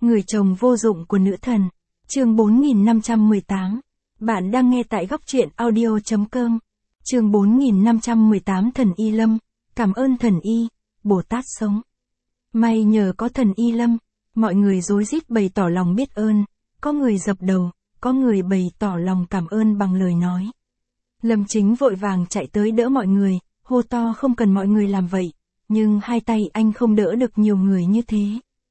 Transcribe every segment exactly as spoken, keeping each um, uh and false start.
Người chồng vô dụng của nữ thần. Chương bốn nghìn năm trăm mười tám. Bạn đang nghe tại góc truyện audio chấm com. Chương bốn nghìn năm trăm mười tám Thần Y Lâm. Cảm ơn Thần Y, Bồ Tát sống. May nhờ có Thần Y Lâm, mọi người rối rít bày tỏ lòng biết ơn, có người dập đầu, có người bày tỏ lòng cảm ơn bằng lời nói. Lâm Chính vội vàng chạy tới đỡ mọi người, hô to không cần mọi người làm vậy, nhưng hai tay anh không đỡ được nhiều người như thế.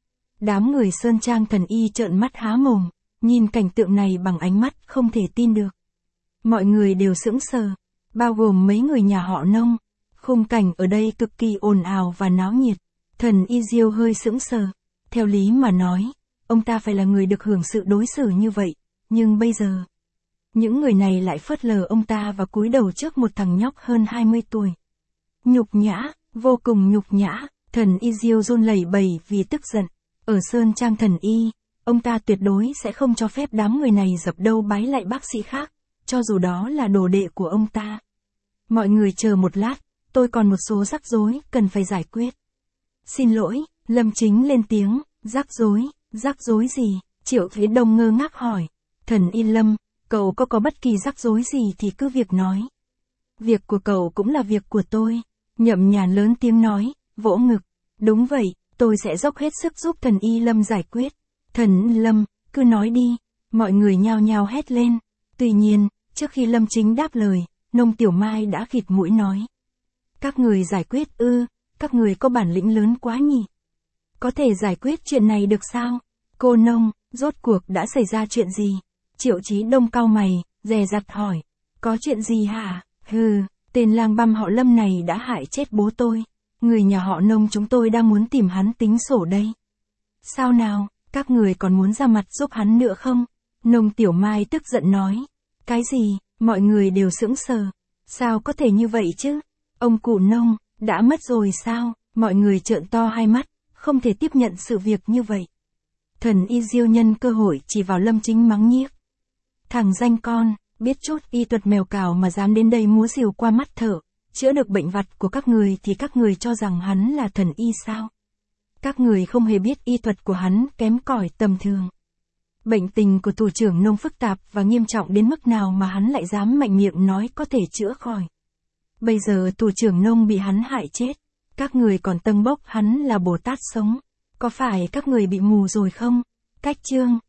Đám người Sơn Trang Thần Y trợn mắt há mồm, nhìn cảnh tượng này bằng ánh mắt không thể tin được. Mọi người đều sững sờ, bao gồm mấy người nhà họ Nông. Khung cảnh ở đây cực kỳ ồn ào và náo nhiệt. Thần Y Diêu hơi sững sờ. Theo lý mà nói, ông ta phải là người được hưởng sự đối xử như vậy, nhưng bây giờ, những người này lại phớt lờ ông ta và cúi đầu trước một thằng nhóc hơn hai mươi tuổi. Nhục nhã, vô cùng nhục nhã. Thần Y Diêu run lẩy bẩy vì tức giận. Ở Sơn Trang Thần Y, ông ta tuyệt đối sẽ không cho phép đám người này dập đầu bái lại bác sĩ khác, cho dù đó là đồ đệ của ông ta. Mọi người chờ một lát, tôi còn một số rắc rối cần phải giải quyết. Xin lỗi, Lâm Chính lên tiếng. Rắc rối, rắc rối gì? Triệu Thế Đông ngơ ngác hỏi. Thần Y Lâm, cậu có có bất kỳ rắc rối gì thì cứ việc nói. Việc của cậu cũng là việc của tôi. Nhậm Nhàn lớn tiếng nói, vỗ ngực. Đúng vậy, tôi sẽ dốc hết sức giúp Thần Y Lâm giải quyết. Thần Lâm, cứ nói đi. Mọi người nhao nhao hét lên. Tuy nhiên, trước khi Lâm Chính đáp lời, Nông Tiểu Mai đã khịt mũi nói. Các người giải quyết ư, các người có bản lĩnh lớn quá nhỉ. Có thể giải quyết chuyện này được sao? Cô Nông, rốt cuộc đã xảy ra chuyện gì? Triệu Chí Đông cau mày, dè dặt hỏi. Có chuyện gì hả? Hừ, tên lang băm họ Lâm này đã hại chết bố tôi. Người nhà họ Nông chúng tôi đang muốn tìm hắn tính sổ đây. Sao nào, các người còn muốn ra mặt giúp hắn nữa không? Nông Tiểu Mai tức giận nói. Cái gì? Mọi người đều sững sờ. Sao có thể như vậy chứ? Ông cụ Nông, đã mất rồi sao? Mọi người trợn to hai mắt, không thể tiếp nhận sự việc như vậy. Thần Y Diêu nhân cơ hội chỉ vào Lâm Chính mắng nhiếc. Thằng danh con, biết chút y thuật mèo cào mà dám đến đây múa rìu qua mắt thở, chữa được bệnh vặt của các người thì các người cho rằng hắn là thần y sao? Các người không hề biết y thuật của hắn kém cỏi tầm thường. Bệnh tình của thủ trưởng Nông phức tạp và nghiêm trọng đến mức nào mà hắn lại dám mạnh miệng nói có thể chữa khỏi. Bây giờ thủ trưởng Nông bị hắn hại chết, các người còn tâng bốc hắn là Bồ Tát sống. Có phải các người bị mù rồi không? Cách chương,